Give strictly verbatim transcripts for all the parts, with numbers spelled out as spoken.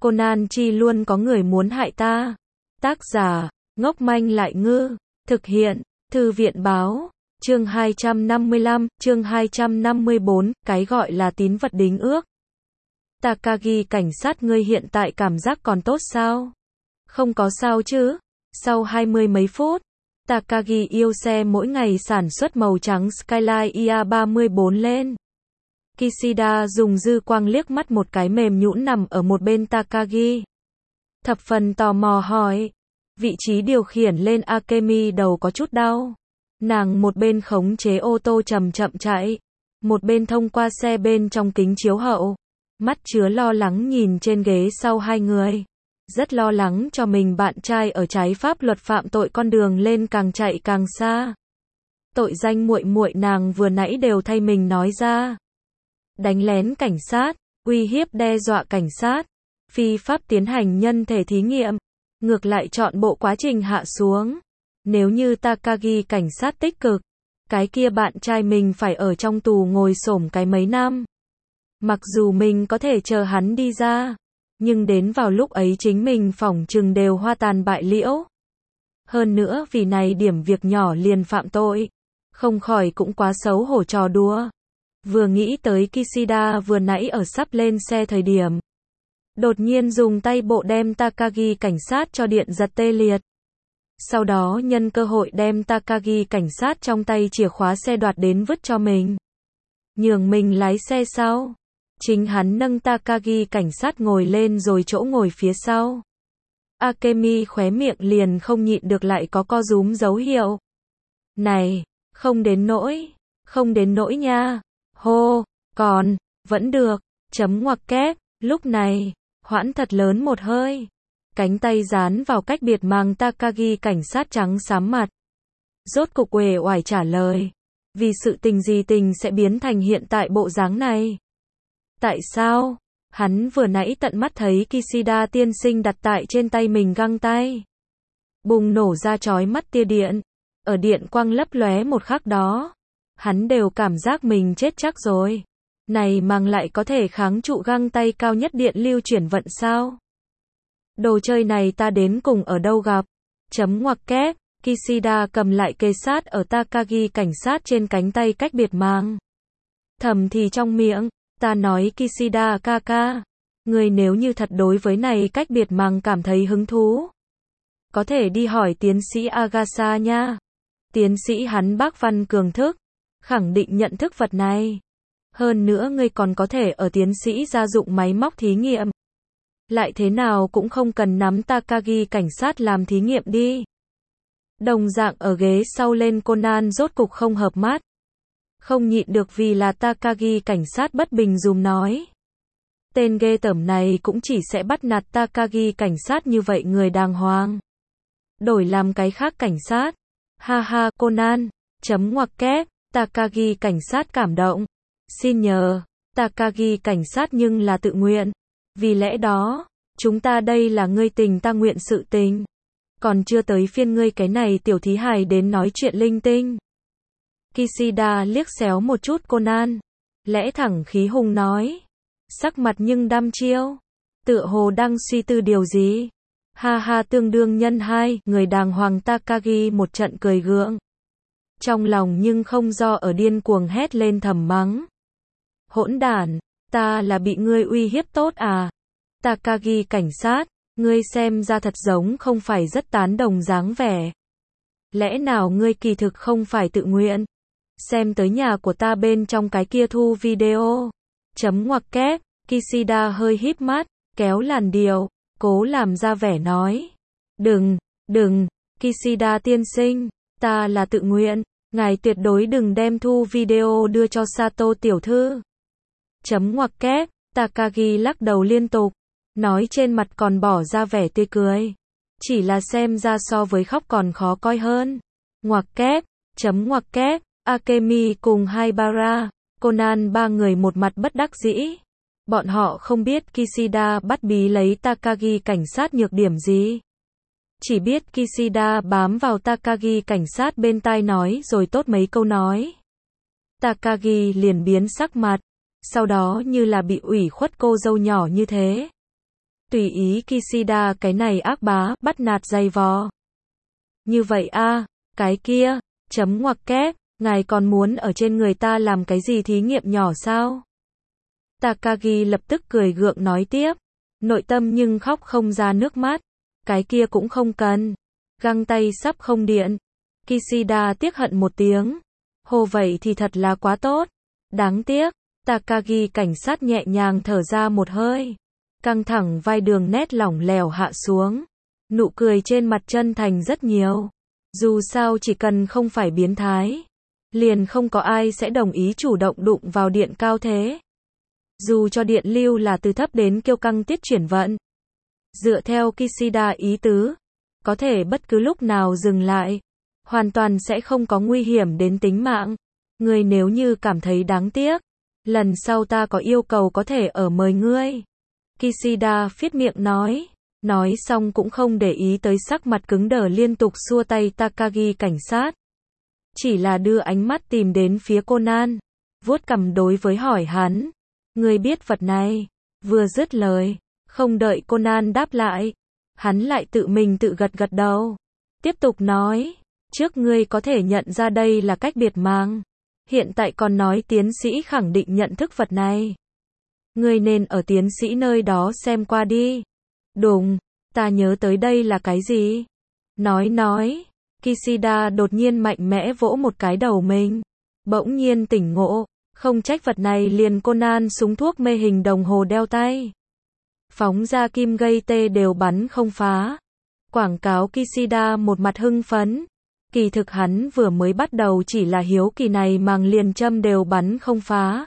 Conan chi luôn có người muốn hại ta. Tác giả, ngốc manh lại ngư. Thực hiện, Thư viện báo. Chương hai trăm năm mươi lăm, chương hai trăm năm mươi bốn, cái gọi là tín vật đính ước. Takagi cảnh sát, ngươi hiện tại cảm giác còn tốt sao? Không có sao chứ? Sau hai mươi mấy phút, Takagi yêu xe mỗi ngày sản xuất màu trắng Skyline i a ba mươi bốn lên. Kishida dùng dư quang liếc mắt một cái mềm nhũn nằm ở một bên Takagi. Thập phần tò mò hỏi. Vị trí điều khiển lên Akemi đầu có chút đau. Nàng một bên khống chế ô tô chậm chậm chạy, một bên thông qua xe bên trong kính chiếu hậu. Mắt chứa lo lắng nhìn trên ghế sau hai người. Rất lo lắng cho mình bạn trai ở trái pháp luật phạm tội con đường lên càng chạy càng xa. Tội danh muội muội nàng vừa nãy đều thay mình nói ra. Đánh lén cảnh sát, uy hiếp đe dọa cảnh sát, phi pháp tiến hành nhân thể thí nghiệm, ngược lại chọn bộ quá trình hạ xuống. Nếu như Takagi cảnh sát tích cực, cái kia bạn trai mình phải ở trong tù ngồi xổm cái mấy năm. Mặc dù mình có thể chờ hắn đi ra, nhưng đến vào lúc ấy chính mình phỏng chừng đều hoa tàn bại liễu. Hơn nữa vì này điểm việc nhỏ liền phạm tội, không khỏi cũng quá xấu hổ trò đùa. Vừa nghĩ tới Kishida vừa nãy ở sắp lên xe thời điểm, đột nhiên dùng tay bộ đem Takagi cảnh sát cho điện giật tê liệt. Sau đó nhân cơ hội đem Takagi cảnh sát trong tay chìa khóa xe đoạt đến vứt cho mình. Nhường mình lái xe sau. Chính hắn nâng Takagi cảnh sát ngồi lên rồi chỗ ngồi phía sau. Akemi khóe miệng liền không nhịn được lại có co rúm dấu hiệu. Này, không đến nỗi, không đến nỗi nha. Hô, còn, vẫn được, chấm ngoặc kép, lúc này, hoãn thật lớn một hơi. Cánh tay dán vào cách biệt mang Takagi cảnh sát trắng xám mặt. Rốt cục uể oải trả lời. Vì sự tình gì tình sẽ biến thành hiện tại bộ dáng này? Tại sao? Hắn vừa nãy tận mắt thấy Kishida tiên sinh đặt tại trên tay mình găng tay. Bùng nổ ra chói mắt tia điện. Ở điện quang lấp lóe một khắc đó. Hắn đều cảm giác mình chết chắc rồi. Này mang lại có thể kháng trụ găng tay cao nhất điện lưu chuyển vận sao? Đồ chơi này ta đến cùng ở đâu gặp? Chấm ngoặc kép, Kishida cầm lại kề sát ở Takagi cảnh sát trên cánh tay cách biệt mang. Thầm thì trong miệng, ta nói Kishida ca ca, người nếu như thật đối với này cách biệt mang cảm thấy hứng thú, có thể đi hỏi tiến sĩ Agasa nha. Tiến sĩ hắn bác văn cường thức, khẳng định nhận thức vật này. Hơn nữa ngươi còn có thể ở tiến sĩ gia dụng máy móc thí nghiệm. Lại thế nào cũng không cần nắm Takagi cảnh sát làm thí nghiệm đi. Đồng dạng ở ghế sau lên Conan rốt cục không hợp mắt. Không nhịn được vì là Takagi cảnh sát bất bình dùm nói. Tên ghê tởm này cũng chỉ sẽ bắt nạt Takagi cảnh sát như vậy người đàng hoàng. Đổi làm cái khác cảnh sát. Ha ha Conan, chấm ngoặc kép, Takagi cảnh sát cảm động. Xin nhờ, Takagi cảnh sát nhưng là tự nguyện. Vì lẽ đó, chúng ta đây là ngươi tình ta nguyện sự tình. Còn chưa tới phiên ngươi cái này tiểu thí hài đến nói chuyện linh tinh. Kishida liếc xéo một chút Conan. Lẽ thẳng khí hùng nói. Sắc mặt nhưng đăm chiêu. Tựa hồ đang suy tư điều gì. Ha ha tương đương nhân hai, người đàng hoàng Takagi một trận cười gượng. Trong lòng nhưng không do ở điên cuồng hét lên thầm mắng. Hỗn đản, ta là bị ngươi uy hiếp tốt à? Takagi cảnh sát, ngươi xem ra thật giống không phải rất tán đồng dáng vẻ. Lẽ nào ngươi kỳ thực không phải tự nguyện? Xem tới nhà của ta bên trong cái kia thu video. Chấm ngoặc kép, Kishida hơi híp mắt, kéo làn điệu, cố làm ra vẻ nói. Đừng, đừng, Kishida tiên sinh, ta là tự nguyện, ngài tuyệt đối đừng đem thu video đưa cho Sato tiểu thư. Chấm ngoặc kép, Takagi lắc đầu liên tục, nói trên mặt còn bỏ ra vẻ tươi cười. Chỉ là xem ra so với khóc còn khó coi hơn. Ngoặc kép, chấm ngoặc kép, Akemi cùng Haibara, Conan ba người một mặt bất đắc dĩ. Bọn họ không biết Kishida bắt bí lấy Takagi cảnh sát nhược điểm gì. Chỉ biết Kishida bám vào Takagi cảnh sát bên tai nói rồi tốt mấy câu nói. Takagi liền biến sắc mặt. Sau đó như là bị ủy khuất cô dâu nhỏ như thế. Tùy ý Kishida cái này ác bá, bắt nạt giày vò. Như vậy a, cái kia, chấm ngoặc kép, ngài còn muốn ở trên người ta làm cái gì thí nghiệm nhỏ sao? Takagi lập tức cười gượng nói tiếp, nội tâm nhưng khóc không ra nước mắt. Cái kia cũng không cần. Găng tay sắp không điện. Kishida tiếc hận một tiếng. Hồ vậy thì thật là quá tốt. Đáng tiếc. Takagi cảnh sát nhẹ nhàng thở ra một hơi. Căng thẳng vai đường nét lỏng lẻo hạ xuống. Nụ cười trên mặt chân thành rất nhiều. Dù sao chỉ cần không phải biến thái, liền không có ai sẽ đồng ý chủ động đụng vào điện cao thế. Dù cho điện lưu là từ thấp đến kiêu căng tiết chuyển vận. Dựa theo Kishida ý tứ, có thể bất cứ lúc nào dừng lại. Hoàn toàn sẽ không có nguy hiểm đến tính mạng. Ngươi nếu như cảm thấy đáng tiếc, lần sau ta có yêu cầu có thể ở mời ngươi. Kishida phiết miệng nói. Nói xong cũng không để ý tới sắc mặt cứng đờ liên tục xua tay Takagi cảnh sát. Chỉ là đưa ánh mắt tìm đến phía Conan. Vuốt cằm đối với hỏi hắn. Ngươi biết vật này. Vừa dứt lời. Không đợi Conan đáp lại. Hắn lại tự mình tự gật gật đầu. Tiếp tục nói. Trước ngươi có thể nhận ra đây là cách biệt mang. Hiện tại còn nói tiến sĩ khẳng định nhận thức vật này. Ngươi nên ở tiến sĩ nơi đó xem qua đi. Đúng, ta nhớ tới đây là cái gì? Nói nói. Kishida đột nhiên mạnh mẽ vỗ một cái đầu mình. Bỗng nhiên tỉnh ngộ. Không trách vật này liền Conan súng thuốc mê hình đồng hồ đeo tay. Phóng ra kim gây tê đều bắn không phá. Quảng cáo Kishida một mặt hưng phấn. Kỳ thực hắn vừa mới bắt đầu chỉ là hiếu kỳ này màng liền châm đều bắn không phá.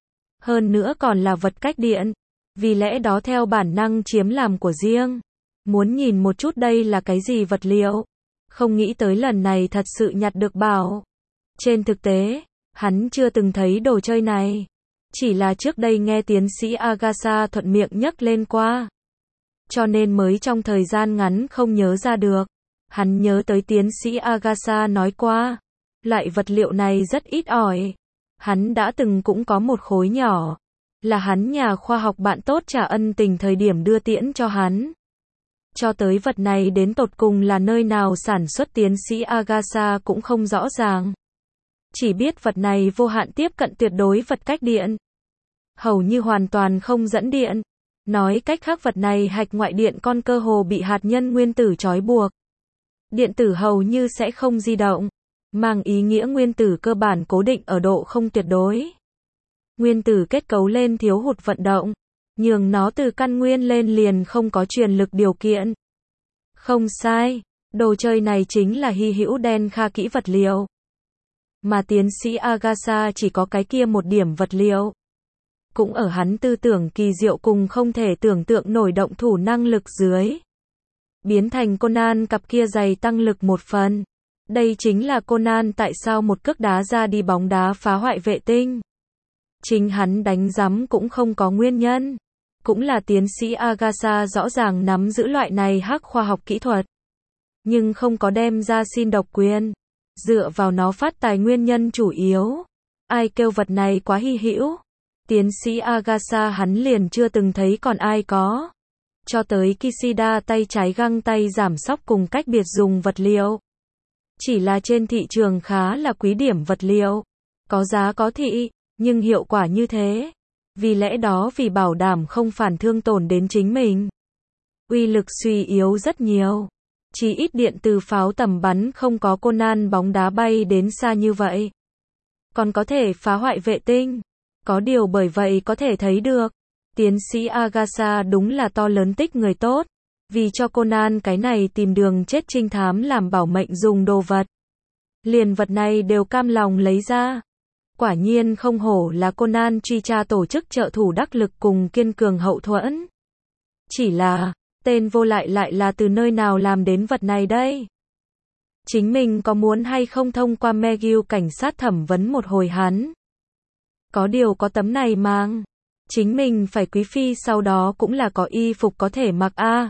Hơn nữa còn là vật cách điện. Vì lẽ đó theo bản năng chiếm làm của riêng. Muốn nhìn một chút đây là cái gì vật liệu. Không nghĩ tới lần này thật sự nhặt được bảo. Trên thực tế, hắn chưa từng thấy đồ chơi này. Chỉ là trước đây nghe tiến sĩ Agasa thuận miệng nhắc lên qua. Cho nên mới trong thời gian ngắn không nhớ ra được. Hắn nhớ tới tiến sĩ Agasa nói qua. Loại vật liệu này rất ít ỏi. Hắn đã từng cũng có một khối nhỏ. Là hắn nhà khoa học bạn tốt trả ân tình thời điểm đưa tiễn cho hắn. Cho tới vật này đến tột cùng là nơi nào sản xuất tiến sĩ Agasa cũng không rõ ràng. Chỉ biết vật này vô hạn tiếp cận tuyệt đối vật cách điện. Hầu như hoàn toàn không dẫn điện. Nói cách khác vật này hạch ngoại điện con cơ hồ bị hạt nhân nguyên tử trói buộc. Điện tử hầu như sẽ không di động. Mang ý nghĩa nguyên tử cơ bản cố định ở độ không tuyệt đối. Nguyên tử kết cấu lên thiếu hụt vận động. Nhường nó từ căn nguyên lên liền không có truyền lực điều kiện. Không sai. Đồ chơi này chính là hy hữu đen kha kỹ vật liệu. Mà tiến sĩ Agasa chỉ có cái kia một điểm vật liệu. Cũng ở hắn tư tưởng kỳ diệu cùng không thể tưởng tượng nổi động thủ năng lực dưới. Biến thành Conan cặp kia giày tăng lực một phần. Đây chính là Conan tại sao một cước đá ra đi bóng đá phá hoại vệ tinh. Chính hắn đánh giấm cũng không có nguyên nhân. Cũng là tiến sĩ Agasa rõ ràng nắm giữ loại này hắc khoa học kỹ thuật. Nhưng không có đem ra xin độc quyền. Dựa vào nó phát tài nguyên nhân chủ yếu. Ai kêu vật này quá hy hữu. Tiến sĩ Agasa hắn liền chưa từng thấy còn ai có. Cho tới Kishida tay trái găng tay giảm sóc cùng cách biệt dùng vật liệu. Chỉ là trên thị trường khá là quý điểm vật liệu. Có giá có thị, nhưng hiệu quả như thế. Vì lẽ đó vì bảo đảm không phản thương tổn đến chính mình. Uy lực suy yếu rất nhiều. Chỉ ít điện từ pháo tầm bắn không có Conan bóng đá bay đến xa như vậy. Còn có thể phá hoại vệ tinh. Có điều bởi vậy có thể thấy được. Tiến sĩ Agasa đúng là to lớn tích người tốt. Vì cho Conan cái này tìm đường chết trinh thám làm bảo mệnh dùng đồ vật. Liền vật này đều cam lòng lấy ra. Quả nhiên không hổ là Conan truy tra tổ chức trợ thủ đắc lực cùng kiên cường hậu thuẫn. Chỉ là, tên vô lại lại là từ nơi nào làm đến vật này đây? Chính mình có muốn hay không thông qua McGill cảnh sát thẩm vấn một hồi hắn? Có điều có tấm này mang. Chính mình phải quý phi sau đó cũng là có y phục có thể mặc a. À.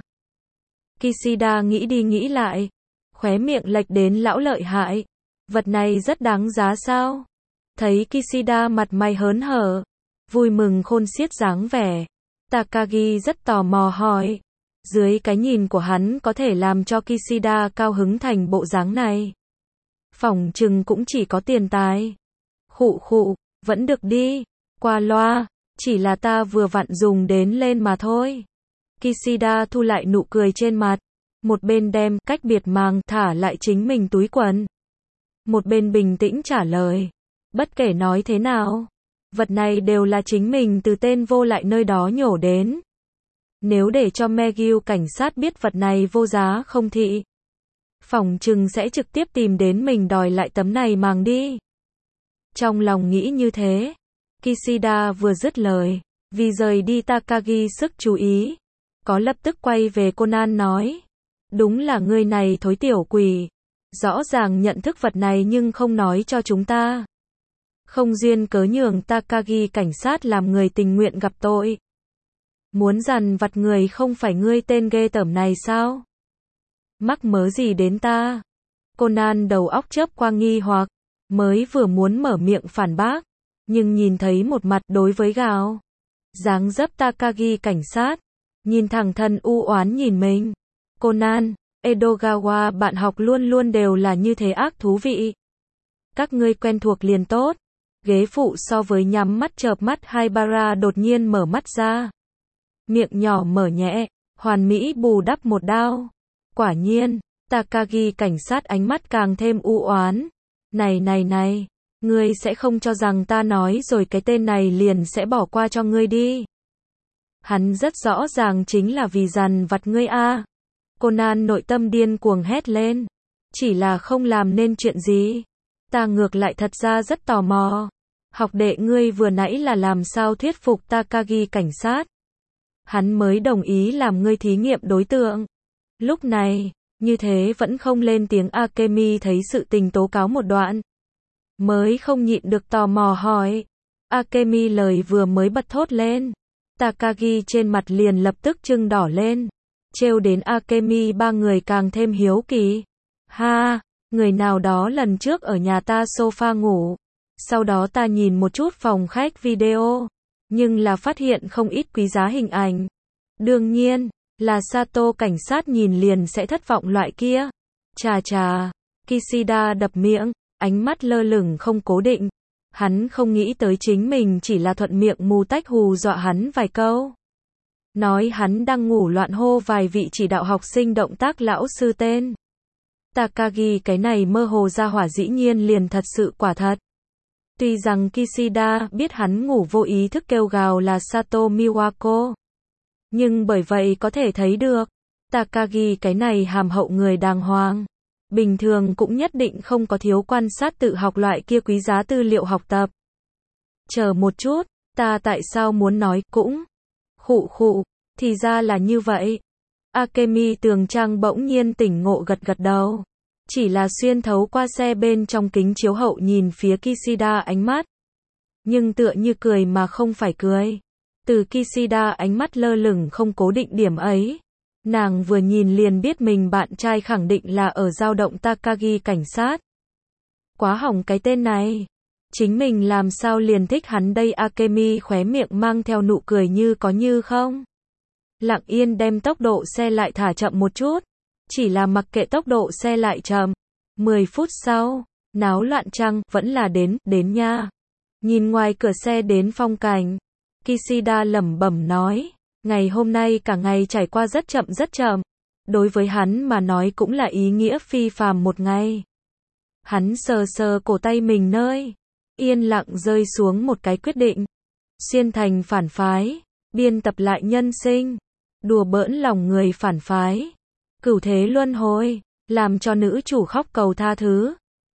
Kishida nghĩ đi nghĩ lại. Khóe miệng lệch đến lão lợi hại. Vật này rất đáng giá sao? Thấy Kishida mặt mày hớn hở. Vui mừng khôn xiết dáng vẻ. Takagi rất tò mò hỏi. Dưới cái nhìn của hắn có thể làm cho Kishida cao hứng thành bộ dáng này. Phỏng chừng cũng chỉ có tiền tài. Khụ khụ, vẫn được đi. Qua loa, chỉ là ta vừa vặn dùng đến lên mà thôi. Kishida thu lại nụ cười trên mặt. Một bên đem cách biệt màng thả lại chính mình túi quần. Một bên bình tĩnh trả lời. Bất kể nói thế nào, vật này đều là chính mình từ tên vô lại nơi đó nhổ đến. Nếu để cho McGill cảnh sát biết vật này vô giá không thị, phỏng chừng sẽ trực tiếp tìm đến mình đòi lại tấm này màng đi. Trong lòng nghĩ như thế, Kishida vừa dứt lời, vì rời đi Takagi sức chú ý, có lập tức quay về Conan nói. Đúng là ngươi này thối tiểu quỷ. Rõ ràng nhận thức vật này nhưng không nói cho chúng ta. Không duyên cớ nhường Takagi cảnh sát làm người tình nguyện gặp tội. Muốn dằn vặt người không phải ngươi tên ghê tởm này sao? Mắc mớ gì đến ta? Conan đầu óc chớp qua nghi hoặc, mới vừa muốn mở miệng phản bác, nhưng nhìn thấy một mặt đối với gào. Dáng dấp Takagi cảnh sát, nhìn thẳng thân u oán nhìn mình. Conan, Edogawa bạn học luôn luôn đều là như thế ác thú vị. Các ngươi quen thuộc liền tốt. Ghế phụ so với nhắm mắt chợp mắt Haibara đột nhiên mở mắt ra. Miệng nhỏ mở nhẹ, hoàn mỹ bù đắp một đao. Quả nhiên, Takagi cảnh sát ánh mắt càng thêm u oán. Này này này, ngươi sẽ không cho rằng ta nói rồi cái tên này liền sẽ bỏ qua cho ngươi đi. Hắn rất rõ ràng chính là vì dằn vặt ngươi a. Conan nội tâm điên cuồng hét lên. Chỉ là không làm nên chuyện gì. Ta ngược lại thật ra rất tò mò. Học đệ ngươi vừa nãy là làm sao thuyết phục Takagi cảnh sát. Hắn mới đồng ý làm ngươi thí nghiệm đối tượng. Lúc này, như thế vẫn không lên tiếng. Akemi thấy sự tình tố cáo một đoạn. Mới không nhịn được tò mò hỏi. Akemi lời vừa mới bật thốt lên. Takagi trên mặt liền lập tức trưng đỏ lên. Trêu đến Akemi ba người càng thêm hiếu kỳ. Ha, người nào đó lần trước ở nhà ta sofa ngủ. Sau đó ta nhìn một chút phòng khách video. Nhưng là phát hiện không ít quý giá hình ảnh. Đương nhiên, là Sato cảnh sát nhìn liền sẽ thất vọng loại kia. Chà chà, Kishida đập miệng, ánh mắt lơ lửng không cố định. Hắn không nghĩ tới chính mình chỉ là thuận miệng mù tách hù dọa hắn vài câu. Nói hắn đang ngủ loạn hô vài vị chỉ đạo học sinh động tác lão sư tên. Takagi cái này mơ hồ ra hỏa dĩ nhiên liền thật sự quả thật. Tuy rằng Kishida biết hắn ngủ vô ý thức kêu gào là Sato Miwako. Nhưng bởi vậy có thể thấy được, Takagi cái này hàm hậu người đàng hoàng. Bình thường cũng nhất định không có thiếu quan sát tự học loại kia quý giá tư liệu học tập. Chờ một chút, ta tại sao muốn nói cũng. Khụ khụ, thì ra là như vậy. Akemi tường trang bỗng nhiên tỉnh ngộ gật gật đầu. Chỉ là xuyên thấu qua xe bên trong kính chiếu hậu nhìn phía Kishida ánh mắt. Nhưng tựa như cười mà không phải cười. Từ Kishida ánh mắt lơ lửng không cố định điểm ấy. Nàng vừa nhìn liền biết mình bạn trai khẳng định là ở dao động Takagi cảnh sát. Quá hỏng cái tên này. Chính mình làm sao liền thích hắn đây. Akemi khóe miệng mang theo nụ cười như có như không. Lặng yên đem tốc độ xe lại thả chậm một chút. Chỉ là mặc kệ tốc độ xe lại chậm. mười phút sau, náo loạn chăng, vẫn là đến, đến nha. Nhìn ngoài cửa xe đến phong cảnh. Kishida lẩm bẩm nói. Ngày hôm nay cả ngày trải qua rất chậm rất chậm. Đối với hắn mà nói cũng là ý nghĩa phi phàm một ngày. Hắn sờ sờ cổ tay mình nơi. Yên lặng rơi xuống một cái quyết định. Xuyên thành phản phái. Biên tập lại nhân sinh. Đùa bỡn lòng người phản phái. Cửu thế luân hồi. Làm cho nữ chủ khóc cầu tha thứ.